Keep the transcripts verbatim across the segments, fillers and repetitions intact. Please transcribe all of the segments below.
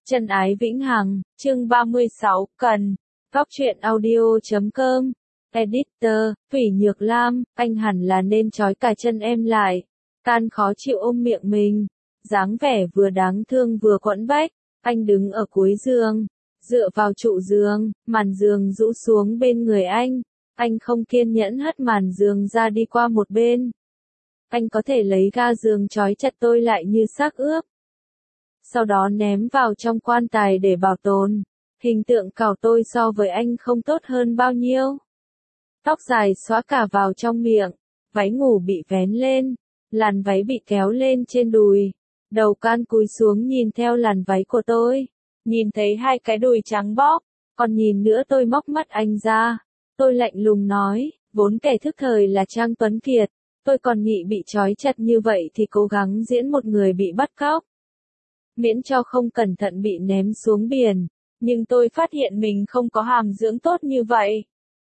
Chân ái vĩnh hằng, chương ba mươi sáu, cần. Góc truyện audio chấm com. Editor, Thủy Nhược Lam, anh hẳn là nên trói cả chân em lại. Can khó chịu ôm miệng mình. Dáng vẻ vừa đáng thương vừa quẫn bách. Anh đứng ở cuối giường. Dựa vào trụ giường, màn giường rũ xuống bên người anh. Anh không kiên nhẫn hất màn giường ra đi qua một bên. Anh có thể lấy ga giường trói chặt tôi lại như xác ướp. Sau đó ném vào trong quan tài để bảo tồn. Hình tượng cào tôi so với anh không tốt hơn bao nhiêu. Tóc dài xõa cả vào trong miệng, váy ngủ bị vén lên, làn váy bị kéo lên trên đùi. Đầu Can cúi xuống nhìn theo làn váy của tôi, nhìn thấy hai cái đùi trắng bóc, còn nhìn nữa tôi móc mắt anh ra. Tôi lạnh lùng nói, vốn kẻ thức thời là Trang Tuấn Kiệt, tôi còn nghĩ bị trói chặt như vậy thì cố gắng diễn một người bị bắt cóc. Miễn cho không cẩn thận bị ném xuống biển, nhưng tôi phát hiện mình không có hàm dưỡng tốt như vậy.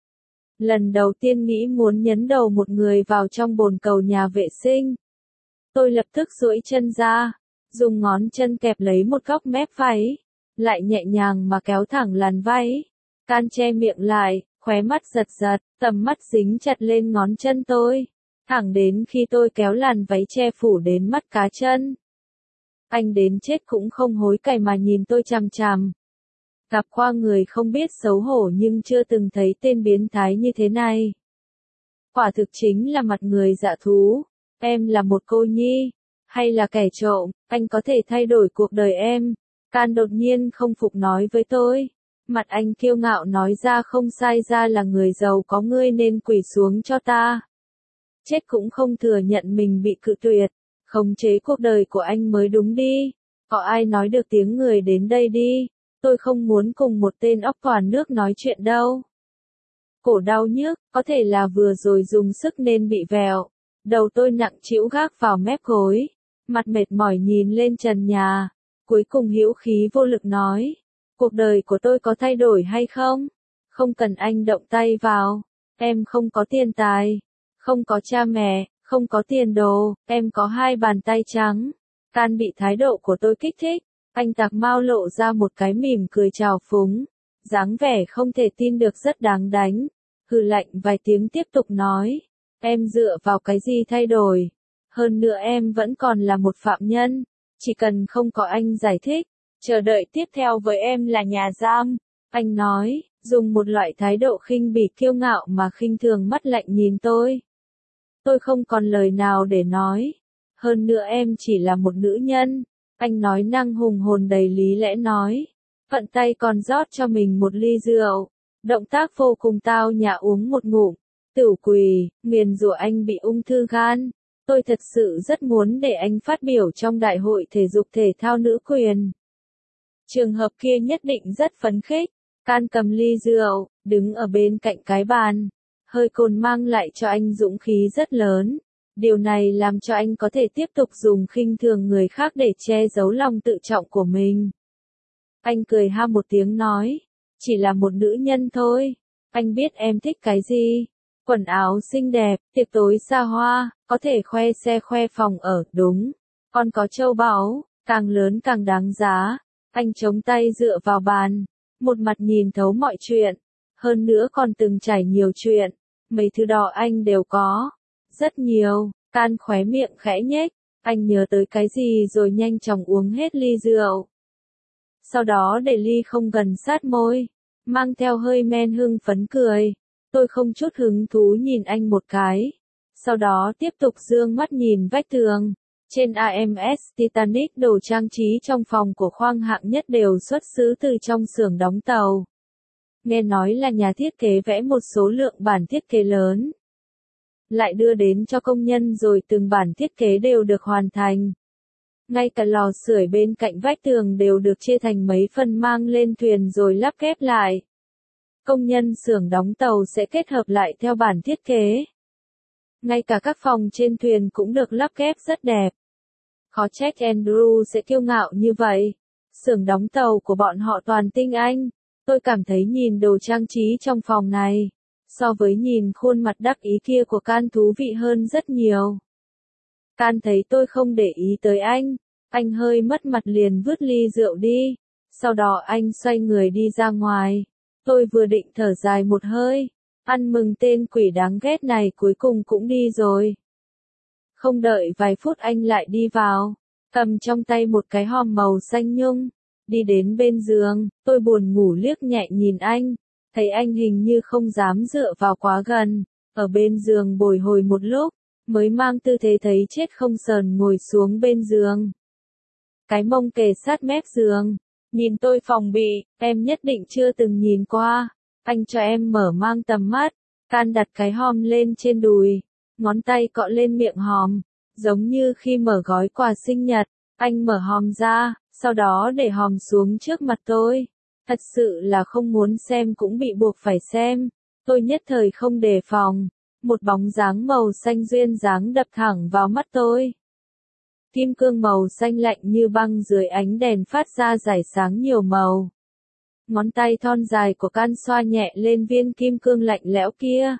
Lần đầu tiên nghĩ muốn nhấn đầu một người vào trong bồn cầu nhà vệ sinh. Tôi lập tức duỗi chân ra, dùng ngón chân kẹp lấy một góc mép váy, lại nhẹ nhàng mà kéo thẳng làn váy. Can che miệng lại, khóe mắt giật giật, tầm mắt dính chặt lên ngón chân tôi, thẳng đến khi tôi kéo làn váy che phủ đến mắt cá chân. Anh đến chết cũng không hối cải mà nhìn tôi chằm chằm. Gặp qua người không biết xấu hổ nhưng chưa từng thấy tên biến thái như thế này. Quả thực chính là mặt người dạ thú. Em là một cô nhi, hay là kẻ trộm, anh có thể thay đổi cuộc đời em. Can đột nhiên không phục nói với tôi. Mặt anh kiêu ngạo nói ra không sai, ra là người giàu có, ngươi nên quỳ xuống cho ta. Chết cũng không thừa nhận mình bị cự tuyệt. Khống chế cuộc đời của anh mới đúng đi. Có ai nói được tiếng người đến đây đi. Tôi không muốn cùng một tên óc toàn nước nói chuyện đâu. Cổ đau nhức, có thể là vừa rồi dùng sức nên bị vẹo. Đầu tôi nặng trĩu gác vào mép gối. Mặt mệt mỏi nhìn lên trần nhà. Cuối cùng hữu khí vô lực nói. Cuộc đời của tôi có thay đổi hay không? Không cần anh động tay vào. Em không có tiền tài. Không có cha mẹ. Không có tiền đồ, em có hai bàn tay trắng. Can bị thái độ của tôi kích thích. Anh Tạc Mao lộ ra một cái mỉm cười trào phúng. Dáng vẻ không thể tin được rất đáng đánh. Hừ lạnh vài tiếng tiếp tục nói. Em dựa vào cái gì thay đổi? Hơn nữa em vẫn còn là một phạm nhân. Chỉ cần không có anh giải thích. Chờ đợi tiếp theo với em là nhà giam. Anh nói, dùng một loại thái độ khinh bỉ kiêu ngạo mà khinh thường mắt lạnh nhìn tôi. Tôi không còn lời nào để nói. Hơn nữa em chỉ là một nữ nhân. Anh nói năng hùng hồn đầy lý lẽ nói. Vận tay còn rót cho mình một ly rượu. Động tác vô cùng tao nhã uống một ngụm. Tửu quỳ, nguyền rủa anh bị ung thư gan. Tôi thật sự rất muốn để anh phát biểu trong đại hội thể dục thể thao nữ quyền. Trường hợp kia nhất định rất phấn khích. Can cầm ly rượu, đứng ở bên cạnh cái bàn. Hơi cồn mang lại cho anh dũng khí rất lớn. Điều này làm cho anh có thể tiếp tục dùng khinh thường người khác để che giấu lòng tự trọng của mình. Anh cười ha một tiếng nói. Chỉ là một nữ nhân thôi. Anh biết em thích cái gì. Quần áo xinh đẹp, tiệc tối xa hoa, có thể khoe xe khoe phòng ở, đúng. Còn có châu báu, càng lớn càng đáng giá. Anh chống tay dựa vào bàn. Một mặt nhìn thấu mọi chuyện. Hơn nữa còn từng trải nhiều chuyện. Mấy thứ đó anh đều có. Rất nhiều. Can khóe miệng khẽ nhếch. Anh nhớ tới cái gì rồi nhanh chóng uống hết ly rượu. Sau đó để ly không gần sát môi. Mang theo hơi men hưng phấn cười. Tôi không chút hứng thú nhìn anh một cái. Sau đó tiếp tục dương mắt nhìn vách tường. Trên a em ét Titanic, đồ trang trí trong phòng của khoang hạng nhất đều xuất xứ từ trong xưởng đóng tàu. Nghe nói là nhà thiết kế vẽ một số lượng bản thiết kế lớn. Lại đưa đến cho công nhân rồi từng bản thiết kế đều được hoàn thành. Ngay cả lò sưởi bên cạnh vách tường đều được chia thành mấy phần mang lên thuyền rồi lắp ghép lại. Công nhân xưởng đóng tàu sẽ kết hợp lại theo bản thiết kế. Ngay cả các phòng trên thuyền cũng được lắp ghép rất đẹp. Khó trách Andrew sẽ kiêu ngạo như vậy. Xưởng đóng tàu của bọn họ toàn tinh anh. Tôi cảm thấy nhìn đồ trang trí trong phòng này, so với nhìn khuôn mặt đắc ý kia của Can thú vị hơn rất nhiều. Can thấy tôi không để ý tới anh, anh hơi mất mặt liền vứt ly rượu đi. Sau đó anh xoay người đi ra ngoài. Tôi vừa định thở dài một hơi. Ăn mừng tên quỷ đáng ghét này cuối cùng cũng đi rồi. Không đợi vài phút anh lại đi vào. Cầm trong tay một cái hòm màu xanh nhung. Đi đến bên giường, tôi buồn ngủ liếc nhẹ nhìn anh. Thấy anh hình như không dám dựa vào quá gần. Ở bên giường bồi hồi một lúc. Mới mang tư thế thấy chết không sờn ngồi xuống bên giường. Cái mông kề sát mép giường. Nhìn tôi phòng bị, em nhất định chưa từng nhìn qua. Anh cho em mở mang tầm mắt. Can đặt cái hòm lên trên đùi. Ngón tay cọ lên miệng hòm. Giống như khi mở gói quà sinh nhật. Anh mở hòm ra, sau đó để hòm xuống trước mặt tôi. Thật sự là không muốn xem cũng bị buộc phải xem. Tôi nhất thời không đề phòng. Một bóng dáng màu xanh duyên dáng đập thẳng vào mắt tôi. Kim cương màu xanh lạnh như băng dưới ánh đèn phát ra rải sáng nhiều màu. Ngón tay thon dài của Can xoa nhẹ lên viên kim cương lạnh lẽo kia.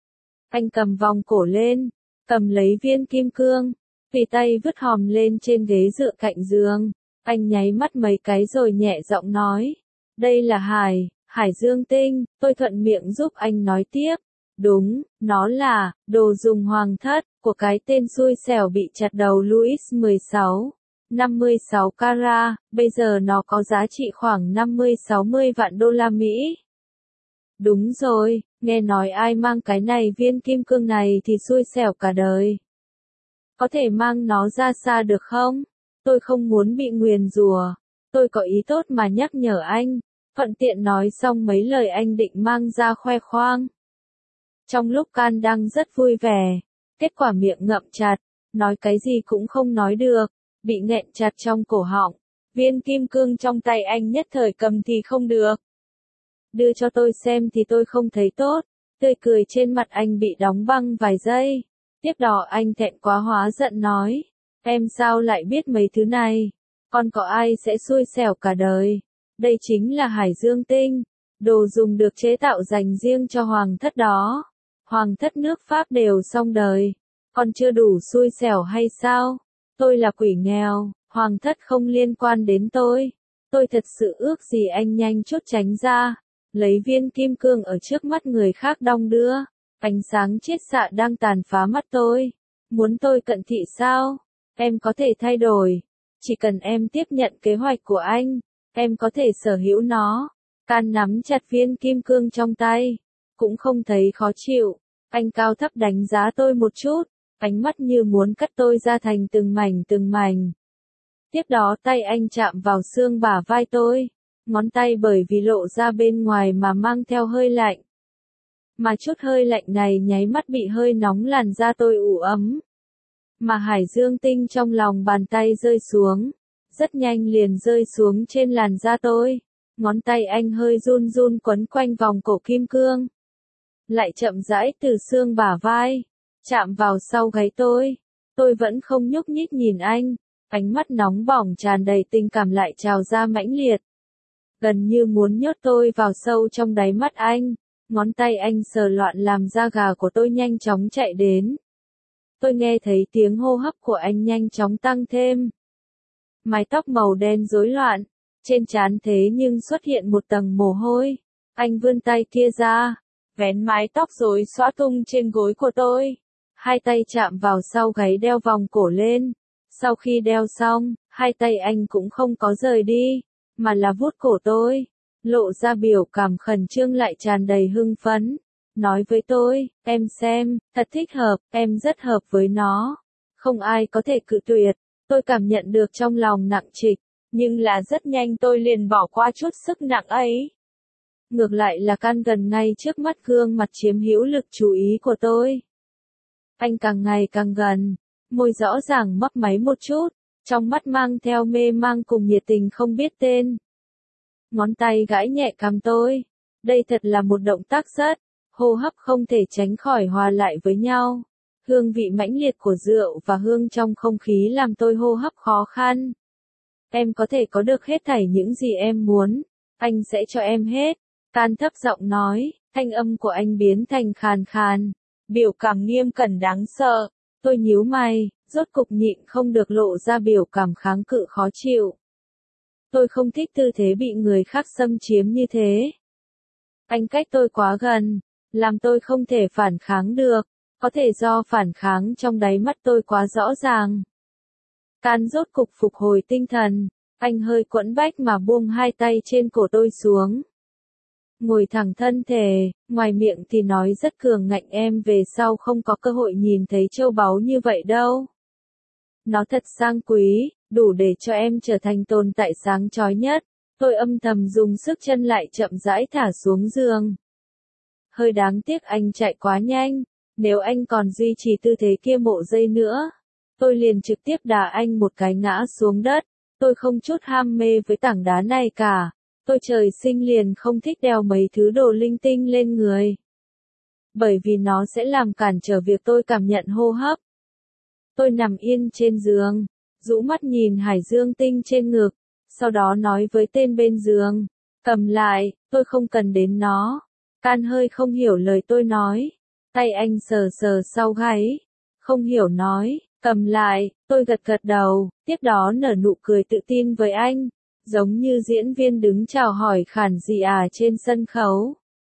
Anh cầm vòng cổ lên, cầm lấy viên kim cương, tùy tay vứt hòm lên trên ghế dựa cạnh giường. Anh nháy mắt mấy cái rồi nhẹ giọng nói. Đây là Hải, Hải Dương Tinh. Tôi thuận miệng giúp anh nói tiếp. Đúng, nó là đồ dùng hoàng thất của cái tên xui xẻo bị chặt đầu Louis mười sáu, năm mươi sáu carat, bây giờ nó có giá trị khoảng năm mươi sáu mươi vạn đô la Mỹ. Đúng rồi, nghe nói ai mang cái này viên kim cương này thì xui xẻo cả đời. Có thể mang nó ra xa được không? Tôi không muốn bị nguyền rủa. Tôi có ý tốt mà nhắc nhở anh. Thuận tiện nói xong mấy lời anh định mang ra khoe khoang. Trong lúc Can đang rất vui vẻ, kết quả miệng ngậm chặt, nói cái gì cũng không nói được, bị nghẹn chặt trong cổ họng. Viên kim cương trong tay anh nhất thời cầm thì không được. Đưa cho tôi xem thì tôi không thấy tốt, tươi cười trên mặt anh bị đóng băng vài giây. Tiếp đó anh thẹn quá hóa giận nói, em sao lại biết mấy thứ này, còn có ai sẽ xui xẻo cả đời. Đây chính là Hải Dương Tinh, đồ dùng được chế tạo dành riêng cho hoàng thất đó. Hoàng thất nước Pháp đều xong đời, còn chưa đủ xui xẻo hay sao? Tôi là quỷ nghèo, hoàng thất không liên quan đến tôi. Tôi thật sự ước gì anh nhanh chút tránh ra, lấy viên kim cương ở trước mắt người khác đong đưa. Ánh sáng chiết xạ đang tàn phá mắt tôi. Muốn tôi cận thị sao? Em có thể thay đổi. Chỉ cần em tiếp nhận kế hoạch của anh, em có thể sở hữu nó. Can nắm chặt viên kim cương trong tay. Cũng không thấy khó chịu. Anh cao thấp đánh giá tôi một chút. Ánh mắt như muốn cắt tôi ra thành từng mảnh từng mảnh. Tiếp đó tay anh chạm vào xương bả vai tôi. Ngón tay bởi vì lộ ra bên ngoài mà mang theo hơi lạnh. Mà chút hơi lạnh này nháy mắt bị hơi nóng làn da tôi ủ ấm. Mà Hải Dương Tinh trong lòng bàn tay rơi xuống. Rất nhanh liền rơi xuống trên làn da tôi. Ngón tay anh hơi run run quấn quanh vòng cổ kim cương. Lại chậm rãi từ xương bả vai. Chạm vào sau gáy tôi. Tôi vẫn không nhúc nhích nhìn anh. Ánh mắt nóng bỏng tràn đầy tình cảm lại trào ra mãnh liệt. Gần như muốn nhốt tôi vào sâu trong đáy mắt anh. Ngón tay anh sờ loạn làm da gà của tôi nhanh chóng chạy đến. Tôi nghe thấy tiếng hô hấp của anh nhanh chóng tăng thêm. Mái tóc màu đen rối loạn, trên trán thế nhưng xuất hiện một tầng mồ hôi. Anh vươn tay kia ra, vén mái tóc rối xõa tung trên gối của tôi. Hai tay chạm vào sau gáy đeo vòng cổ lên. Sau khi đeo xong, hai tay anh cũng không có rời đi, mà là vuốt cổ tôi. Lộ ra biểu cảm khẩn trương lại tràn đầy hưng phấn. Nói với tôi, em xem, thật thích hợp, em rất hợp với nó. Không ai có thể cự tuyệt. Tôi cảm nhận được trong lòng nặng trịch, nhưng là rất nhanh tôi liền bỏ qua chút sức nặng ấy. Ngược lại là Can gần ngay trước mắt gương mặt chiếm hữu lực chú ý của tôi. Anh càng ngày càng gần, môi rõ ràng mấp máy một chút, trong mắt mang theo mê mang cùng nhiệt tình không biết tên. Ngón tay gãi nhẹ cằm tôi. Đây thật là một động tác rất, hô hấp không thể tránh khỏi hòa lại với nhau. Hương vị mãnh liệt của rượu và hương trong không khí làm tôi hô hấp khó khăn. Em có thể có được hết thảy những gì em muốn. Anh sẽ cho em hết. Can thấp giọng nói, thanh âm của anh biến thành khàn khàn. Biểu cảm nghiêm cẩn đáng sợ. Tôi nhíu mày, rốt cục nhịn không được lộ ra biểu cảm kháng cự khó chịu. Tôi không thích tư thế bị người khác xâm chiếm như thế. Anh cách tôi quá gần, làm tôi không thể phản kháng được, có thể do phản kháng trong đáy mắt tôi quá rõ ràng. Can rốt cục phục hồi tinh thần, anh hơi quẫn bách mà buông hai tay trên cổ tôi xuống. Ngồi thẳng thân thể, ngoài miệng thì nói rất cường ngạnh em về sau không có cơ hội nhìn thấy châu báu như vậy đâu. Nó thật sang quý, đủ để cho em trở thành tồn tại sáng chói nhất. Tôi âm thầm dùng sức chân lại chậm rãi thả xuống giường. Hơi đáng tiếc anh chạy quá nhanh, nếu anh còn duy trì tư thế kia một giây nữa, tôi liền trực tiếp đá anh một cái ngã xuống đất. Tôi không chút ham mê với tảng đá này cả, tôi trời sinh liền không thích đeo mấy thứ đồ linh tinh lên người. Bởi vì nó sẽ làm cản trở việc tôi cảm nhận hô hấp. Tôi nằm yên trên giường, rũ mắt nhìn hải dương tinh trên ngực, sau đó nói với tên bên giường, cầm lại, tôi không cần đến nó. Can hơi không hiểu lời tôi nói, tay anh sờ sờ sau gáy, không hiểu nói, cầm lại, tôi gật gật đầu, tiếp đó nở nụ cười tự tin với anh, giống như diễn viên đứng chào hỏi khản dị à trên sân khấu.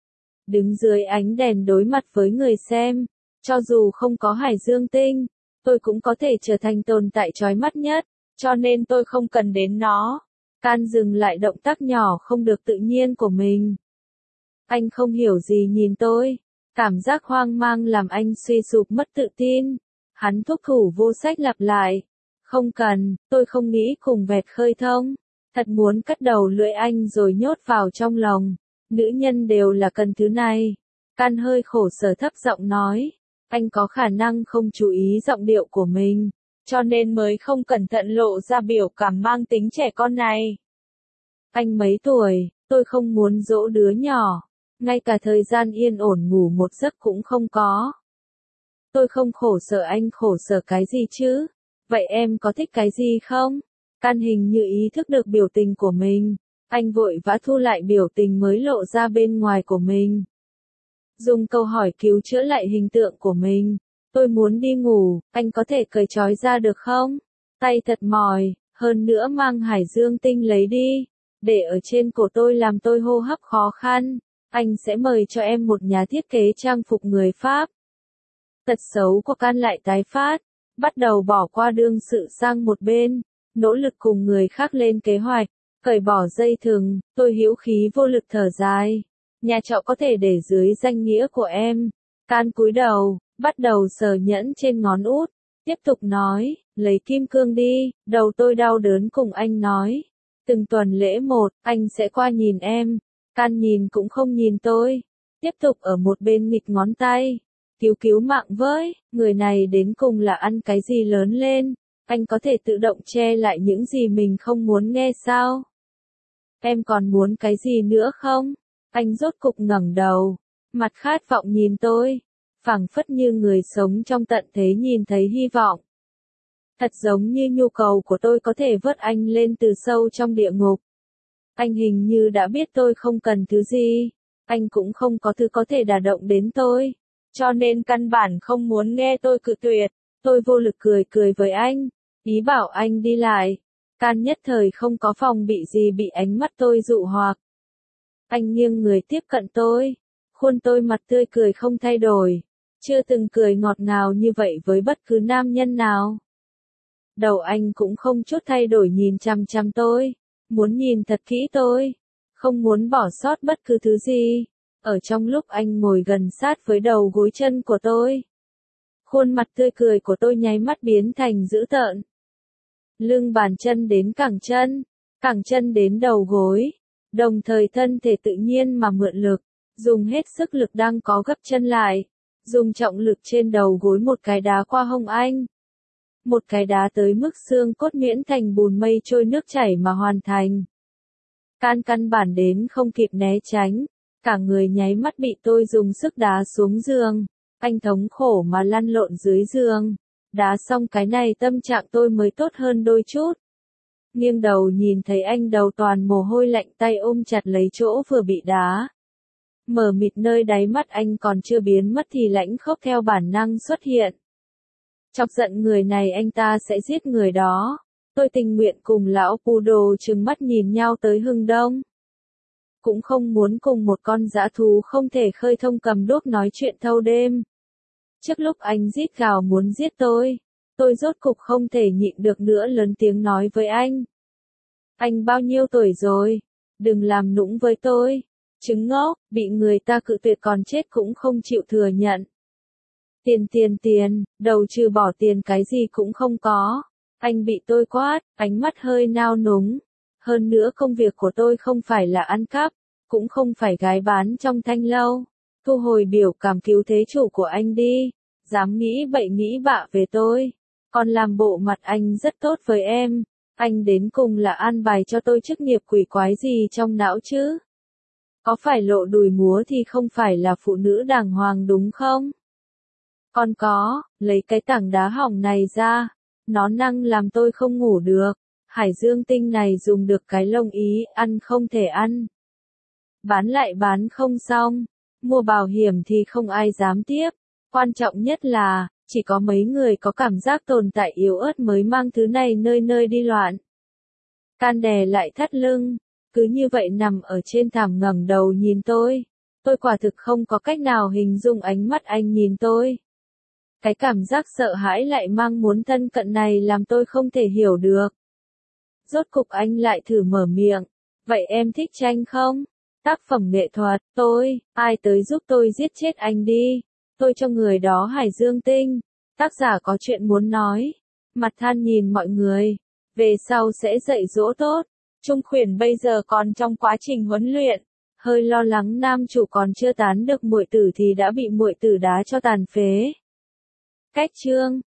Đứng dưới ánh đèn đối mặt với người xem, cho dù không có hải dương tinh, tôi cũng có thể trở thành tồn tại chói mắt nhất, cho nên tôi không cần đến nó. Can dừng lại động tác nhỏ không được tự nhiên của mình. Anh không hiểu gì nhìn tôi, cảm giác hoang mang làm anh suy sụp mất tự tin. Hắn thúc thủ vô sách lặp lại, không cần, tôi không nghĩ cùng vẹt khơi thông. Thật muốn cắt đầu lưỡi anh rồi nhốt vào trong lòng. Nữ nhân đều là cần thứ này. Can hơi khổ sở thấp giọng nói, anh có khả năng không chú ý giọng điệu của mình, cho nên mới không cẩn thận lộ ra biểu cảm mang tính trẻ con này. Anh mấy tuổi, tôi không muốn dỗ đứa nhỏ, ngay cả thời gian yên ổn ngủ một giấc cũng không có. Tôi không khổ sở anh khổ sở cái gì chứ? Vậy em có thích cái gì không? Can hình như ý thức được biểu tình của mình, anh vội vã thu lại biểu tình mới lộ ra bên ngoài của mình. Dùng câu hỏi cứu chữa lại hình tượng của mình. Tôi muốn đi ngủ, anh có thể cởi trói ra được không? Tay thật mỏi, hơn nữa mang hải dương tinh lấy đi. Để ở trên cổ tôi làm tôi hô hấp khó khăn. Anh sẽ mời cho em một nhà thiết kế trang phục người Pháp. Tật xấu của Can lại tái phát, bắt đầu bỏ qua đương sự sang một bên, nỗ lực cùng người khác lên kế hoạch, cởi bỏ dây thừng, tôi hữu khí vô lực thở dài. Nhà trọ có thể để dưới danh nghĩa của em. Can cúi đầu, bắt đầu sờ nhẫn trên ngón út, tiếp tục nói, lấy kim cương đi, đầu tôi đau đớn cùng anh nói. Từng tuần lễ một, anh sẽ qua nhìn em. Can nhìn cũng không nhìn tôi, tiếp tục ở một bên nghịch ngón tay. Cứu cứu mạng với, người này đến cùng là ăn cái gì lớn lên, anh có thể tự động che lại những gì mình không muốn nghe sao? Em còn muốn cái gì nữa không? Anh rốt cục ngẩng đầu, mặt khát vọng nhìn tôi, phảng phất như người sống trong tận thế nhìn thấy hy vọng. Thật giống như nhu cầu của tôi có thể vớt anh lên từ sâu trong địa ngục. Anh hình như đã biết tôi không cần thứ gì, anh cũng không có thứ có thể đả động đến tôi, cho nên căn bản không muốn nghe tôi cự tuyệt. Tôi vô lực cười cười với anh, ý bảo anh đi lại. Can nhất thời không có phòng bị gì bị ánh mắt tôi dụ hoặc. Anh nghiêng người tiếp cận tôi, khuôn tôi mặt tươi cười không thay đổi, chưa từng cười ngọt ngào như vậy với bất cứ nam nhân nào. Đầu anh cũng không chút thay đổi nhìn chằm chằm tôi, muốn nhìn thật kỹ tôi, không muốn bỏ sót bất cứ thứ gì. Ở trong lúc anh ngồi gần sát với đầu gối chân của tôi, khuôn mặt tươi cười của tôi nháy mắt biến thành dữ tợn. Lưng bàn chân đến cẳng chân, cẳng chân đến đầu gối, đồng thời thân thể tự nhiên mà mượn lực, dùng hết sức lực đang có gấp chân lại, dùng trọng lực trên đầu gối một cái đá qua hông anh. Một cái đá tới mức xương cốt miễn thành bùn mây trôi nước chảy mà hoàn thành. Can căn bản đến không kịp né tránh, cả người nháy mắt bị tôi dùng sức đá xuống giường, anh thống khổ mà lăn lộn dưới giường. Đá xong cái này tâm trạng tôi mới tốt hơn đôi chút. Nghiêng đầu nhìn thấy anh đầu toàn mồ hôi lạnh tay ôm chặt lấy chỗ vừa bị đá. Mờ mịt nơi đáy mắt anh còn chưa biến mất thì lãnh khốc theo bản năng xuất hiện. Chọc giận người này anh ta sẽ giết người đó. Tôi tình nguyện cùng lão poodle trừng mắt nhìn nhau tới hừng đông. Cũng không muốn cùng một con dã thú không thể khơi thông cầm đuốc nói chuyện thâu đêm. Trước lúc anh rít gào muốn giết tôi, tôi rốt cục không thể nhịn được nữa lớn tiếng nói với anh. Anh bao nhiêu tuổi rồi? Đừng làm nũng với tôi. Trứng ngốc, bị người ta cự tuyệt còn chết cũng không chịu thừa nhận. Tiền tiền tiền, đầu trừ bỏ tiền cái gì cũng không có. Anh bị tôi quát, ánh mắt hơi nao núng. Hơn nữa công việc của tôi không phải là ăn cắp, cũng không phải gái bán trong thanh lâu. Thu hồi biểu cảm cứu thế chủ của anh đi. Dám nghĩ bậy nghĩ bạ về tôi. Còn làm bộ mặt anh rất tốt với em. Anh đến cùng là an bài cho tôi chức nghiệp quỷ quái gì trong não chứ? Có phải lộ đùi múa thì không phải là phụ nữ đàng hoàng đúng không? Còn có, lấy cái tảng đá hỏng này ra. Nó năng làm tôi không ngủ được. Hải dương tinh này dùng được cái lông ý, ăn không thể ăn. Bán lại bán không xong. Mua bảo hiểm thì không ai dám tiếp. Quan trọng nhất là, chỉ có mấy người có cảm giác tồn tại yếu ớt mới mang thứ này nơi nơi đi loạn. Can đè lại thắt lưng, cứ như vậy nằm ở trên thảm ngẩng đầu nhìn tôi. Tôi quả thực không có cách nào hình dung ánh mắt anh nhìn tôi. Cái cảm giác sợ hãi lại mang muốn thân cận này làm tôi không thể hiểu được. Rốt cục anh lại thử mở miệng. Vậy em thích tranh không? Tác phẩm nghệ thuật, tôi, ai tới giúp tôi giết chết anh đi. Tôi cho người đó Hải Dương Tinh. Tác giả có chuyện muốn nói. Mặt than nhìn mọi người. Về sau sẽ dạy dỗ tốt. Trung Khuyển bây giờ còn trong quá trình huấn luyện. Hơi lo lắng nam chủ còn chưa tán được muội tử thì đã bị muội tử đá cho tàn phế. Cách chương